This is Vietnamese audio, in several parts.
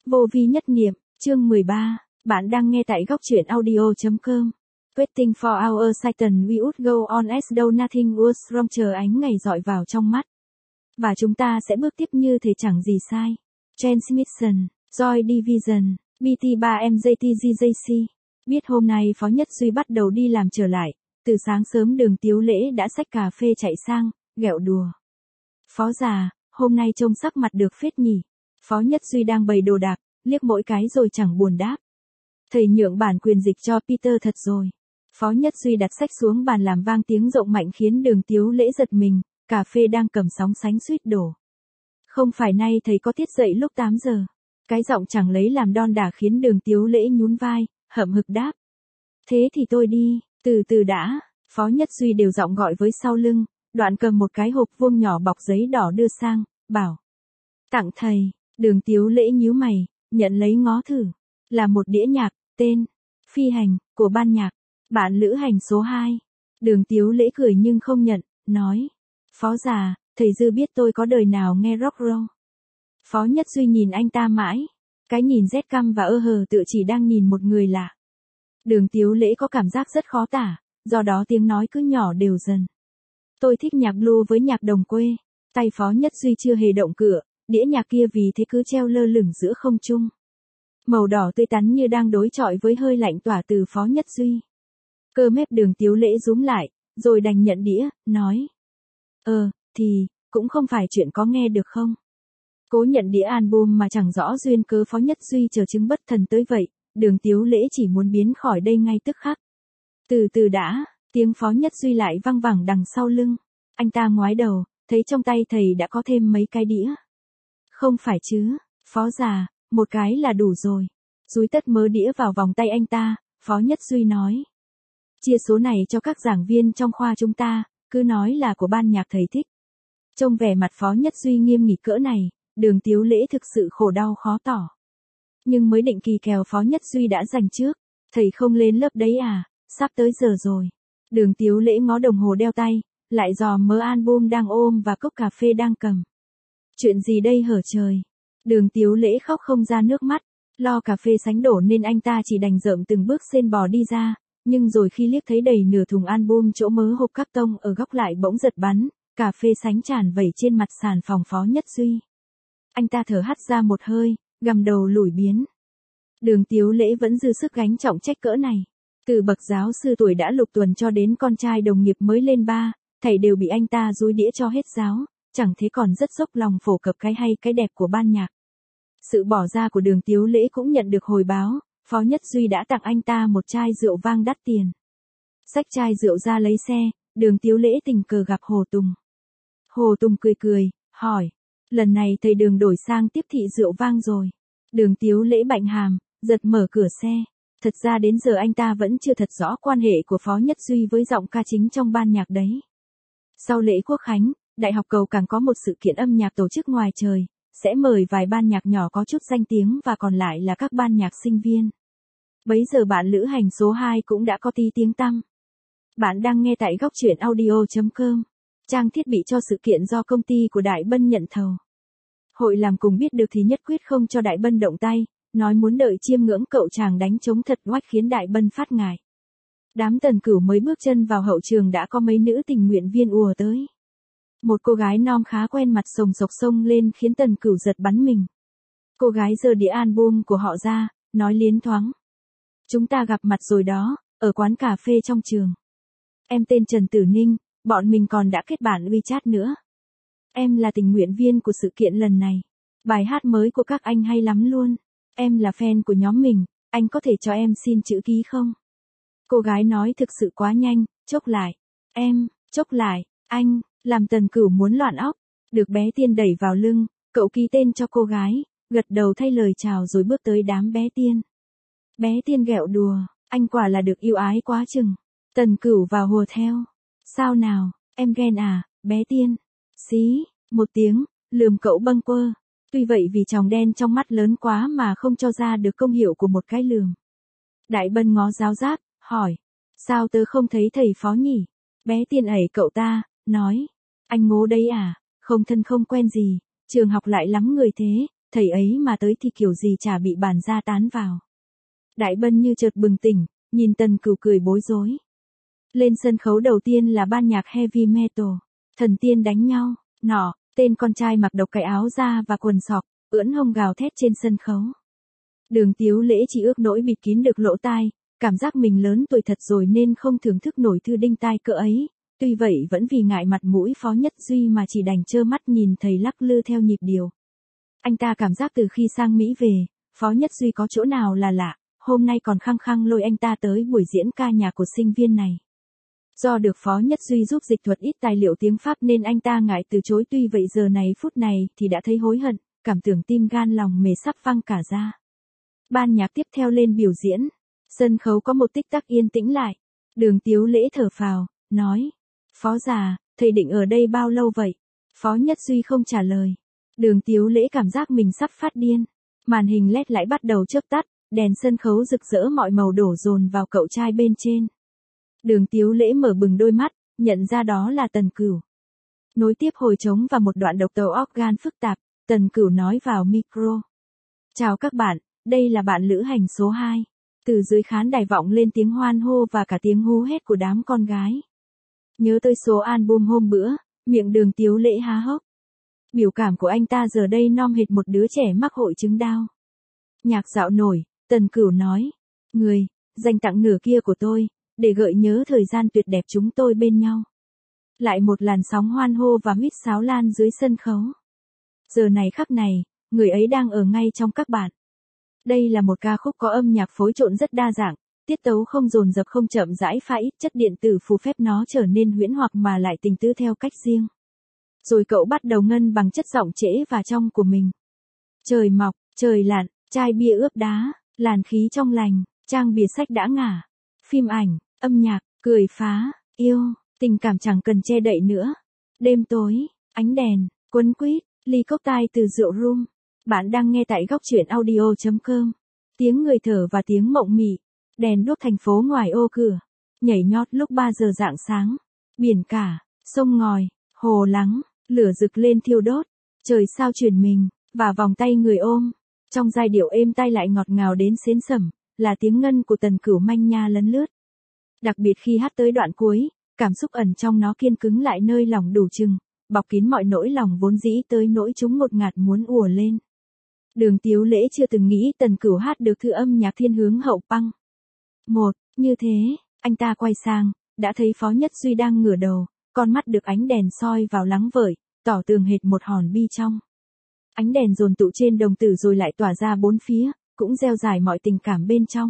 Vô vi nhất niệm, chương 13, bạn đang nghe tại góc truyện audio.com. Waiting for our Satan we would go on as though nothing was wrong, chờ ánh ngày dọi vào trong mắt. Và chúng ta sẽ bước tiếp như thể chẳng gì sai. Transmission, Joy Division, BT3MJTGJC. Biết hôm nay Phó Nhất Duy bắt đầu đi làm trở lại, từ sáng sớm Đường Tiếu Lễ đã xách cà phê chạy sang, ghẹo đùa. Phó già, hôm nay trông sắc mặt được phết nhỉ. Phó Nhất Duy đang bày đồ đạc, liếc mỗi cái rồi chẳng buồn đáp. Thầy nhượng bản quyền dịch cho Peter thật rồi. Phó Nhất Duy đặt sách xuống bàn làm vang tiếng rộng mạnh khiến Đường Tiếu Lễ giật mình, cà phê đang cầm sóng sánh suýt đổ. Không phải nay thầy có tiết dậy lúc 8 giờ. Cái giọng chẳng lấy làm đon đả khiến Đường Tiếu Lễ nhún vai, hậm hực đáp. Thế thì tôi đi, từ từ đã. Phó Nhất Duy đều giọng gọi với sau lưng, đoạn cầm một cái hộp vuông nhỏ bọc giấy đỏ đưa sang, bảo. Tặng thầy. Đường Tiếu Lễ nhíu mày, nhận lấy ngó thử. Là một đĩa nhạc, tên Phi Hành, của ban nhạc Bạn Lữ Hành số 2. Đường Tiếu Lễ cười nhưng không nhận, nói. Phó già, thầy dư biết tôi có đời nào nghe rock roll. Phó Nhất Duy nhìn anh ta mãi. Cái nhìn rét căm và ơ hờ tựa chỉ đang nhìn một người lạ. Đường Tiếu Lễ có cảm giác rất khó tả, do đó tiếng nói cứ nhỏ đều dần. Tôi thích nhạc blue với nhạc đồng quê. Tay Phó Nhất Duy chưa hề động cựa, đĩa nhạc kia vì thế cứ treo lơ lửng giữa không trung. Màu đỏ tươi tắn như đang đối chọi với hơi lạnh tỏa từ Phó Nhất Duy. Cơ mép Đường Tiếu Lễ rúm lại, rồi đành nhận đĩa, nói. Thì, cũng không phải chuyện có nghe được không? Cố nhận đĩa album mà chẳng rõ duyên cớ Phó Nhất Duy chờ chứng bất thần tới vậy, Đường Tiếu Lễ chỉ muốn biến khỏi đây ngay tức khắc. Từ từ đã, tiếng Phó Nhất Duy lại văng vẳng đằng sau lưng. Anh ta ngoái đầu, thấy trong tay thầy đã có thêm mấy cái đĩa. Không phải chứ, Phó già, một cái là đủ rồi. Dúi tất mớ đĩa vào vòng tay anh ta, Phó Nhất Duy nói. Chia số này cho các giảng viên trong khoa chúng ta, cứ nói là của ban nhạc thầy thích. Trông vẻ mặt Phó Nhất Duy nghiêm nghị cỡ này, Đường Tiếu Lễ thực sự khổ đau khó tỏ. Nhưng mới định kỳ kèo Phó Nhất Duy đã giành trước. Thầy không lên lớp đấy à, sắp tới giờ rồi. Đường Tiếu Lễ ngó đồng hồ đeo tay, lại dò mớ album đang ôm và cốc cà phê đang cầm. Chuyện gì đây hở trời? Đường Tiếu Lễ khóc không ra nước mắt, lo cà phê sánh đổ nên anh ta chỉ đành rợm từng bước xên bò đi ra, nhưng rồi khi liếc thấy đầy nửa thùng album chỗ mớ hộp các tông ở góc lại bỗng giật bắn, cà phê sánh tràn vẩy trên mặt sàn phòng Phó Nhất Duy. Anh ta thở hắt ra một hơi, gằm đầu lủi biến. Đường Tiếu Lễ vẫn dư sức gánh trọng trách cỡ này. Từ bậc giáo sư tuổi đã lục tuần cho đến con trai đồng nghiệp mới lên 3, thầy đều bị anh ta dúi đĩa cho hết giáo, chẳng thế còn rất dốc lòng phổ cập cái hay cái đẹp của ban nhạc. Sự bỏ ra của Đường Tiếu Lễ cũng nhận được hồi báo, Phó Nhất Duy đã tặng anh ta một chai rượu vang đắt tiền. Xách chai rượu ra lấy xe, Đường Tiếu Lễ tình cờ gặp Hồ Tùng. Hồ Tùng cười, hỏi, lần này thầy Đường đổi sang tiếp thị rượu vang rồi. Đường Tiếu Lễ bạnh hàm, giật mở cửa xe. Thật ra đến giờ anh ta vẫn chưa thật rõ quan hệ của Phó Nhất Duy với giọng ca chính trong ban nhạc đấy. Sau lễ Quốc Khánh, Đại học Cầu Cảng có một sự kiện âm nhạc tổ chức ngoài trời, sẽ mời vài ban nhạc nhỏ có chút danh tiếng và còn lại là các ban nhạc sinh viên. Bấy giờ Bạn Lữ Hành số 2 cũng đã có tí tiếng tăm. Bạn đang nghe tại góc truyện audio.com. Trang thiết bị cho sự kiện do công ty của Đại Bân nhận thầu. Hội làm cùng biết được thì nhất quyết không cho Đại Bân động tay, nói muốn đợi chiêm ngưỡng cậu chàng đánh trống thật oách khiến Đại Bân phát ngại. Đám Tần Cửu mới bước chân vào hậu trường đã có mấy nữ tình nguyện viên ùa tới. Một cô gái non khá quen mặt sồng sộc xông lên khiến Tần Cửu giật bắn mình. Cô gái giơ đĩa album của họ ra, nói liến thoáng. Chúng ta gặp mặt rồi đó, ở quán cà phê trong trường. Em tên Trần Tử Ninh, bọn mình còn đã kết bạn WeChat nữa. Em là tình nguyện viên của sự kiện lần này. Bài hát mới của các anh hay lắm luôn. Em là fan của nhóm mình, anh có thể cho em xin chữ ký không? Cô gái nói thực sự quá nhanh, chốc lại. Em, chốc lại, anh, làm Tần Cửu muốn loạn óc. Được bé Tiên đẩy vào lưng, cậu ký tên cho cô gái, gật đầu thay lời chào rồi bước tới đám bé Tiên. Bé Tiên ghẹo đùa, anh quả là được yêu ái quá chừng. Tần Cửu vào hùa theo. Sao nào, em ghen à, bé Tiên? Xí, một tiếng, lườm cậu bâng quơ. Tuy vậy vì tròng đen trong mắt lớn quá mà không cho ra được công hiệu của một cái lườm. Đại Bân ngó giáo giác, hỏi. Sao tớ không thấy thầy Phó nhỉ? Bé Tiên ẩy cậu ta, nói. Anh ngố đấy à, không thân không quen gì, trường học lại lắm người thế, thầy ấy mà tới thì kiểu gì chả bị bàn gia tán vào. Đại Bân như chợt bừng tỉnh, nhìn Tần Cửu cười bối rối. Lên sân khấu đầu tiên là ban nhạc heavy metal, thần tiên đánh nhau, nọ, tên con trai mặc độc cái áo da và quần sọc, ưỡn hông gào thét trên sân khấu. Đường Tiếu Lễ chỉ ước nỗi bịt kín được lỗ tai, cảm giác mình lớn tuổi thật rồi nên không thưởng thức nổi thư đinh tai cỡ ấy, tuy vậy vẫn vì ngại mặt mũi Phó Nhất Duy mà chỉ đành trơ mắt nhìn thầy lắc lư theo nhịp điệu. Anh ta cảm giác từ khi sang Mỹ về, Phó Nhất Duy có chỗ nào là lạ, hôm nay còn khăng khăng lôi anh ta tới buổi diễn ca nhạc của sinh viên này. Do được Phó Nhất Duy giúp dịch thuật ít tài liệu tiếng Pháp nên anh ta ngại từ chối, tuy vậy giờ này phút này thì đã thấy hối hận, cảm tưởng tim gan lòng mề sắp văng cả ra. Ban nhạc tiếp theo lên biểu diễn, sân khấu có một tích tắc yên tĩnh lại. Đường Tiếu Lễ thở phào, nói, Phó già, thầy định ở đây bao lâu vậy? Phó Nhất Duy không trả lời. Đường Tiếu Lễ cảm giác mình sắp phát điên. Màn hình LED lại bắt đầu chớp tắt, đèn sân khấu rực rỡ mọi màu đổ dồn vào cậu trai bên trên. Đường Tiếu Lễ mở bừng đôi mắt, nhận ra đó là Tần Cửu. Nối tiếp hồi trống và một đoạn độc tấu organ phức tạp, Tần Cửu nói vào micro. Chào các bạn, đây là bạn lữ hành số 2. Từ dưới khán đài vọng lên tiếng hoan hô và cả tiếng hú hét của đám con gái. Nhớ tới số album hôm bữa, miệng Đường Tiếu Lễ há hốc. Biểu cảm của anh ta giờ đây non hệt một đứa trẻ mắc hội chứng Down. Nhạc dạo nổi, Tần Cửu nói, người, dành tặng nửa kia của tôi, để gợi nhớ thời gian tuyệt đẹp chúng tôi bên nhau. Lại một làn sóng hoan hô và huýt sáo lan dưới sân khấu. Giờ này khắc này, người ấy đang ở ngay trong các bạn. Đây là một ca khúc có âm nhạc phối trộn rất đa dạng, tiết tấu không dồn dập không chậm rãi, pha ít chất điện tử phù phép nó trở nên huyễn hoặc mà lại tình tứ theo cách riêng. Rồi cậu bắt đầu ngân bằng chất giọng trễ và trong của mình. Trời mọc, trời lặn, chai bia ướp đá, làn khí trong lành, trang bìa sách đã ngả. Phim ảnh, âm nhạc, cười phá, yêu, tình cảm chẳng cần che đậy nữa. Đêm tối, ánh đèn, quấn quýt, ly cốc tai từ rượu rum. Bạn đang nghe tại góc truyện audio.com. Tiếng người thở và tiếng mộng mị. Đèn đuốc thành phố ngoài ô cửa. Nhảy nhót lúc 3 giờ rạng sáng. Biển cả, sông ngòi, hồ lắng, lửa rực lên thiêu đốt. Trời sao chuyển mình, và vòng tay người ôm. Trong giai điệu êm tai lại ngọt ngào đến xến sẩm, là tiếng ngân của Tần Cửu manh nha lấn lướt. Đặc biệt khi hát tới đoạn cuối, cảm xúc ẩn trong nó kiên cứng lại nơi lòng đủ chừng, bọc kín mọi nỗi lòng vốn dĩ tới nỗi chúng ngột ngạt muốn ùa lên. Đường Tiếu Lễ chưa từng nghĩ Tần Cửu hát được thư âm nhạc thiên hướng hậu punk. Như thế, anh ta quay sang, đã thấy Phó Nhất Duy đang ngửa đầu, con mắt được ánh đèn soi vào lắng vợi, tỏ tường hệt một hòn bi trong. Ánh đèn dồn tụ trên đồng tử rồi lại tỏa ra bốn phía, cũng gieo dài mọi tình cảm bên trong.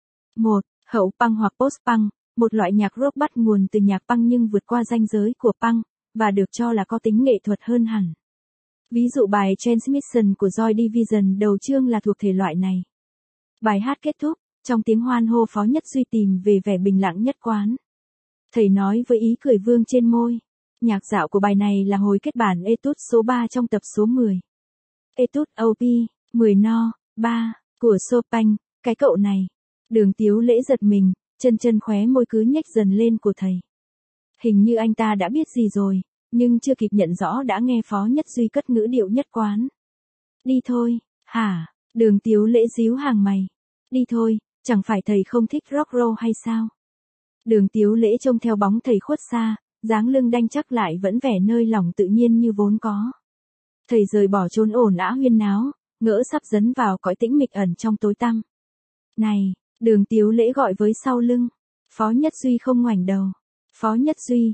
Hậu punk hoặc post-punk, một loại nhạc rock bắt nguồn từ nhạc punk nhưng vượt qua ranh giới của punk, và được cho là có tính nghệ thuật hơn hẳn. Ví dụ bài Transmission của Joy Division đầu chương là thuộc thể loại này. Bài hát kết thúc, trong tiếng hoan hô Phó Nhất Duy tìm về vẻ bình lặng nhất quán. Thầy nói với ý cười vương trên môi. Nhạc dạo của bài này là hồi kết bản Etude số 3 trong tập số 10. Etude OP 10 No 3 của Chopin, cái cậu này. Đường Tiếu Lễ giật mình, chân khóe môi cứ nhếch dần lên của thầy. Hình như anh ta đã biết gì rồi, nhưng chưa kịp nhận rõ đã nghe Phó Nhất Duy cất ngữ điệu nhất quán. Đi thôi, hả? Đường Tiếu Lễ díu hàng mày. Đi thôi, chẳng phải thầy không thích rock roll hay sao? Đường Tiếu Lễ trông theo bóng thầy khuất xa, dáng lưng đanh chắc lại vẫn vẻ nơi lòng tự nhiên như vốn có. Thầy rời bỏ chốn ồn ào huyên náo, ngỡ sắp dấn vào cõi tĩnh mịch ẩn trong tối tăm. Này, Đường Tiếu Lễ gọi với sau lưng. Phó Nhất Duy không ngoảnh đầu. Phó Nhất Duy,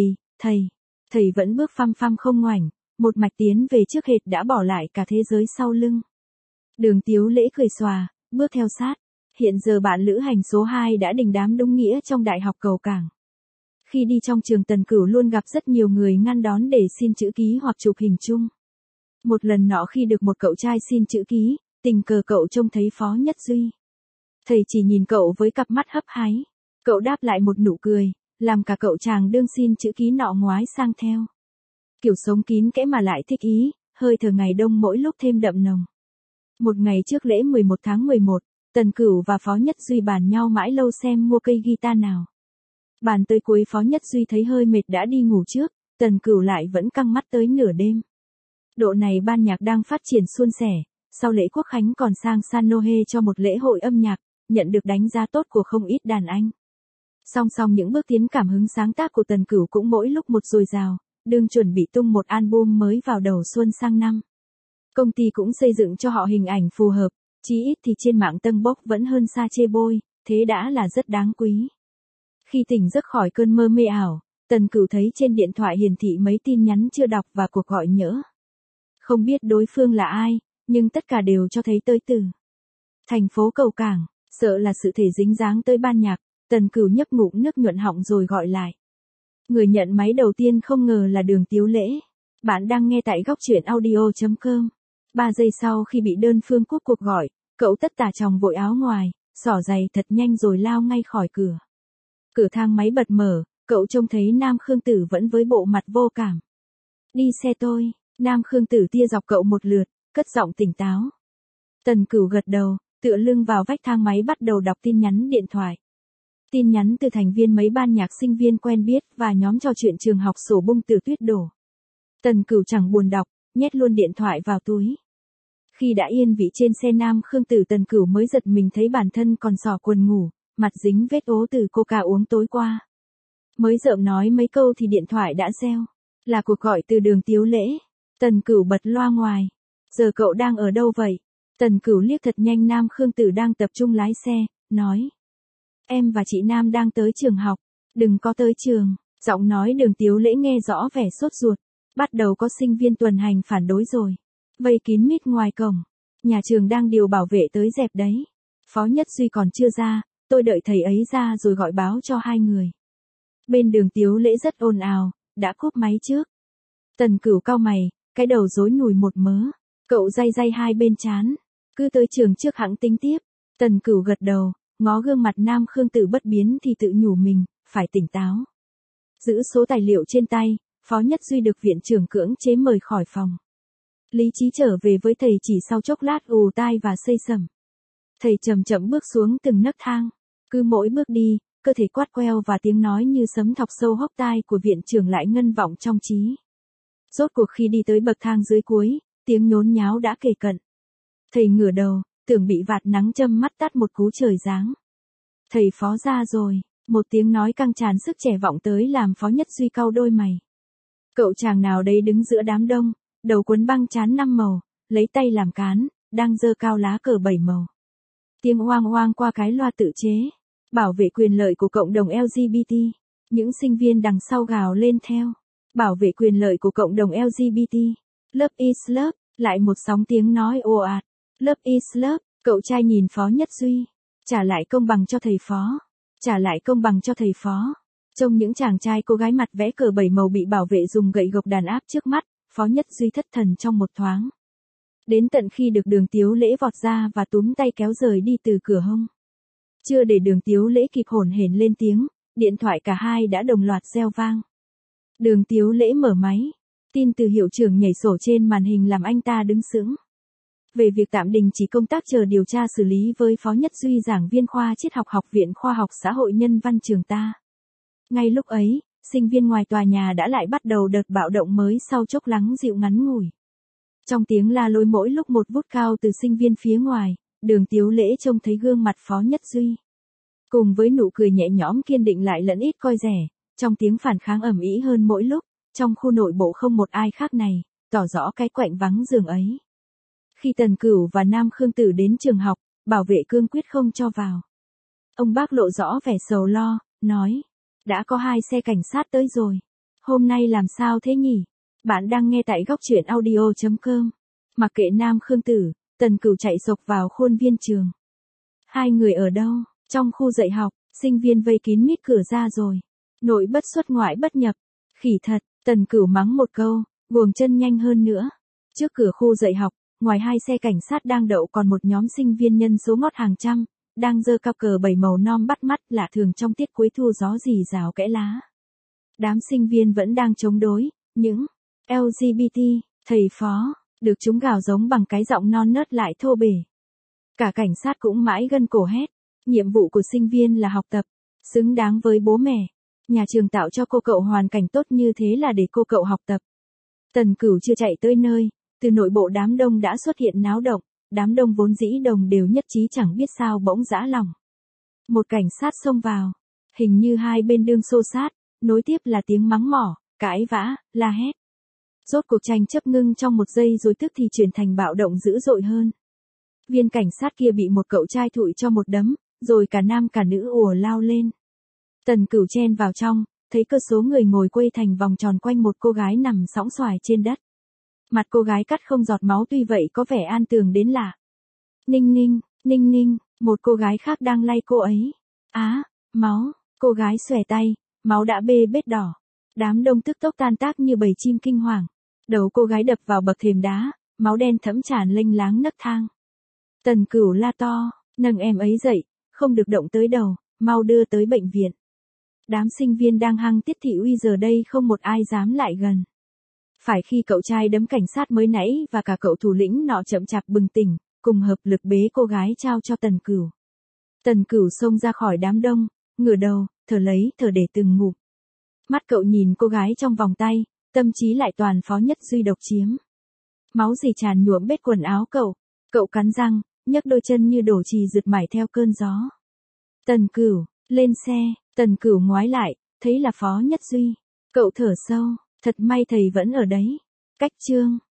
thầy vẫn bước phăm phăm không ngoảnh, một mạch tiến về trước hệt đã bỏ lại cả thế giới sau lưng. Đường Tiếu Lễ cười xòa, bước theo sát. Hiện giờ bạn lữ hành số 2 đã đình đám đúng nghĩa trong Đại học Cầu Cảng. Khi đi trong trường Tần Cửu luôn gặp rất nhiều người ngăn đón để xin chữ ký hoặc chụp hình chung. Một lần nọ khi được một cậu trai xin chữ ký, tình cờ cậu trông thấy Phó Nhất Duy. Thầy chỉ nhìn cậu với cặp mắt hấp háy. Cậu đáp lại một nụ cười, làm cả cậu chàng đương xin chữ ký nọ ngoái sang theo. Kiểu sống kín kẽ mà lại thích ý, hơi thở ngày đông mỗi lúc thêm đậm nồng. Một ngày trước lễ 11 tháng 11, Tần Cửu và Phó Nhất Duy bàn nhau mãi lâu xem mua cây guitar nào. Bàn tới cuối Phó Nhất Duy thấy hơi mệt đã đi ngủ trước, Tần Cửu lại vẫn căng mắt tới nửa đêm. Độ này ban nhạc đang phát triển suôn sẻ, sau lễ quốc khánh còn sang San Nohe cho một lễ hội âm nhạc, nhận được đánh giá tốt của không ít đàn anh. Song song những bước tiến cảm hứng sáng tác của Tần Cửu cũng mỗi lúc một dồi dào, đương chuẩn bị tung một album mới vào đầu xuân sang năm. Công ty cũng xây dựng cho họ hình ảnh phù hợp, chí ít thì trên mạng tâng bốc vẫn hơn xa chê bôi, thế đã là rất đáng quý. Khi tỉnh giấc khỏi cơn mơ mê ảo, Tần Cửu thấy trên điện thoại hiển thị mấy tin nhắn chưa đọc và cuộc gọi nhỡ. Không biết đối phương là ai, nhưng tất cả đều cho thấy tới từ thành phố cầu cảng, sợ là sự thể dính dáng tới ban nhạc, Tần Cửu nhấp ngụm nước nhuận họng rồi gọi lại. Người nhận máy đầu tiên không ngờ là Đường Tiếu Lễ. Bạn đang nghe tại góc truyện audio.com. 3 giây sau khi bị đơn phương cúp cuộc gọi, cậu tất tả chòng vội áo ngoài, xỏ giày thật nhanh rồi lao ngay khỏi cửa. Cửa thang máy bật mở, cậu trông thấy Nam Khương Tử vẫn với bộ mặt vô cảm. Đi xe tôi, Nam Khương Tử tia dọc cậu một lượt, cất giọng tỉnh táo. Tần Cửu gật đầu, tựa lưng vào vách thang máy bắt đầu đọc tin nhắn điện thoại. Tin nhắn từ thành viên mấy ban nhạc sinh viên quen biết và nhóm trò chuyện trường học sổ bung từ tuyết đổ. Tần Cửu chẳng buồn đọc, nhét luôn điện thoại vào túi. Khi đã yên vị trên xe Nam Khương Tử, Tần Cửu mới giật mình thấy bản thân còn xỏ quần ngủ, mặt dính vết ố từ coca uống tối qua. Mới rợm nói mấy câu thì điện thoại đã reo. Là cuộc gọi từ Đường Tiếu Lễ. Tần Cửu bật loa ngoài. Giờ cậu đang ở đâu vậy? Tần Cửu liếc thật nhanh Nam Khương Tử đang tập trung lái xe, nói. Em và chị Nam đang tới trường học. Đừng có tới trường. Giọng nói Đường Tiếu Lễ nghe rõ vẻ sốt ruột. Bắt đầu có sinh viên tuần hành phản đối rồi. Vây kín mít ngoài cổng. Nhà trường đang điều bảo vệ tới dẹp đấy. Phó Nhất Duy còn chưa ra, tôi đợi thầy ấy ra rồi gọi báo cho hai người. Bên Đường Tiếu Lễ rất ồn ào, đã cúp máy trước. Tần Cửu cau mày, cái đầu rối nùi một mớ. Cậu day day hai bên trán. Cứ tới trường trước hẵng tính tiếp. Tần Cửu gật đầu, ngó gương mặt Nam Khương Tử bất biến thì tự nhủ mình, phải tỉnh táo. Giữ số tài liệu trên tay, Phó Nhất Duy được viện trưởng cưỡng chế mời khỏi phòng. Lý trí trở về với thầy chỉ sau chốc lát ù tai và xây sẩm. Thầy chậm chậm bước xuống từng nấc thang. Cứ mỗi bước đi, cơ thể quát queo và tiếng nói như sấm thọc sâu hốc tai của viện trưởng lại ngân vọng trong trí. Rốt cuộc khi đi tới bậc thang dưới cuối, tiếng nhốn nháo đã kề cận. Thầy ngửa đầu, tưởng bị vạt nắng châm mắt tát một cú trời giáng. Thầy Phó ra rồi, một tiếng nói căng tràn sức trẻ vọng tới làm Phó Nhất Duy cau đôi mày. Cậu chàng nào đấy đứng giữa đám đông, đầu quấn băng trán 5 màu, lấy tay làm cán, đang giơ cao lá cờ 7 màu. Tiếng oang oang qua cái loa tự chế. Bảo vệ quyền lợi của cộng đồng LGBT. Những sinh viên đằng sau gào lên theo. Bảo vệ quyền lợi của cộng đồng LGBT. Love is love, lại một sóng tiếng nói ồ ạt. Love is love, cậu trai nhìn Phó Nhất Duy. Trả lại công bằng cho thầy Phó. Trả lại công bằng cho thầy Phó. Trông những chàng trai cô gái mặt vẽ cờ 7 màu bị bảo vệ dùng gậy gộc đàn áp trước mắt, Phó Nhất Duy thất thần trong một thoáng. Đến tận khi được Đường Tiếu Lễ vọt ra và túm tay kéo rời đi từ cửa hông. Chưa để Đường Tiếu Lễ kịp hổn hển lên tiếng, điện thoại cả hai đã đồng loạt reo vang. Đường Tiếu Lễ mở máy. Tin từ hiệu trưởng nhảy sổ trên màn hình làm anh ta đứng sững. Về việc tạm đình chỉ công tác chờ điều tra xử lý với Phó Nhất Duy, giảng viên khoa triết học Học viện Khoa học Xã hội Nhân văn trường ta. Ngay lúc ấy, sinh viên ngoài tòa nhà đã lại bắt đầu đợt bạo động mới sau chốc lắng dịu ngắn ngủi. Trong tiếng la lối mỗi lúc một vút cao từ sinh viên phía ngoài, Đường Tiếu Lễ trông thấy gương mặt Phó Nhất Duy. Cùng với nụ cười nhẹ nhõm kiên định lại lẫn ít coi rẻ, trong tiếng phản kháng ầm ĩ hơn mỗi lúc, trong khu nội bộ không một ai khác này, tỏ rõ cái quạnh vắng giường ấy. Khi Tần Cửu và Nam Khương Tử đến trường học, bảo vệ cương quyết không cho vào. Ông bác lộ rõ vẻ sầu lo, nói, đã có 2 xe cảnh sát tới rồi. Hôm nay làm sao thế nhỉ? Bạn đang nghe tại góc truyện audio.com. Mặc kệ Nam Khương Tử, Tần Cửu chạy sộc vào khuôn viên trường. Hai người ở đâu? Trong khu dạy học, sinh viên vây kín mít cửa ra rồi. Nội bất xuất ngoại bất nhập. Khỉ thật, Tần Cửu mắng một câu, guồng chân nhanh hơn nữa. Trước cửa khu dạy học, ngoài 2 xe cảnh sát đang đậu còn một nhóm sinh viên nhân số ngót hàng trăm, đang giơ cao cờ 7 màu non bắt mắt lạ thường trong tiết cuối thu gió rì rào kẽ lá. Đám sinh viên vẫn đang chống đối, những LGBT, thầy Phó, được chúng gào giống bằng cái giọng non nớt lại thô bể. Cả cảnh sát cũng mãi gân cổ hét, nhiệm vụ của sinh viên là học tập, xứng đáng với bố mẹ. Nhà trường tạo cho cô cậu hoàn cảnh tốt như thế là để cô cậu học tập. Tần Cửu chưa chạy tới nơi, từ nội bộ đám đông đã xuất hiện náo động, đám đông vốn dĩ đồng đều nhất trí chẳng biết sao bỗng giã lòng. Một cảnh sát xông vào, hình như hai bên đương xô sát, nối tiếp là tiếng mắng mỏ, cãi vã, la hét. Rốt cuộc tranh chấp ngưng trong một giây rồi tức thì chuyển thành bạo động dữ dội hơn. Viên cảnh sát kia bị một cậu trai thụi cho một đấm, rồi cả nam cả nữ ùa lao lên. Tần Cửu chen vào trong, thấy cơ số người ngồi quây thành vòng tròn quanh một cô gái nằm sõng soài trên đất. Mặt cô gái cắt không giọt máu, tuy vậy có vẻ an tường đến lạ. Ninh ninh, một cô gái khác đang lay cô ấy. Á, máu, cô gái xòe tay, máu đã bê bết đỏ. Đám đông tức tốc tan tác như bầy chim kinh hoàng. Đầu cô gái đập vào bậc thềm đá, máu đen thẫm tràn lênh láng nấc thang. Tần Cửu la to, nâng em ấy dậy, không được động tới đầu, mau đưa tới bệnh viện. Đám sinh viên đang hăng tiết thị uy giờ đây không một ai dám lại gần. Phải khi cậu trai đấm cảnh sát mới nãy và cả cậu thủ lĩnh nọ chậm chạp bừng tỉnh, cùng hợp lực bế cô gái trao cho Tần Cửu. Tần Cửu xông ra khỏi đám đông, ngửa đầu, thở lấy thở để từng ngụm. Mắt cậu nhìn cô gái trong vòng tay, tâm trí lại toàn Phó Nhất Duy độc chiếm. Máu dì tràn nhuộm bết quần áo cậu cắn răng, nhấc đôi chân như đổ chì rượt mải theo cơn gió. Tần Cửu, lên xe, Tần Cửu ngoái lại, thấy là Phó Nhất Duy. Cậu thở sâu, thật may thầy vẫn ở đấy. Cách chương.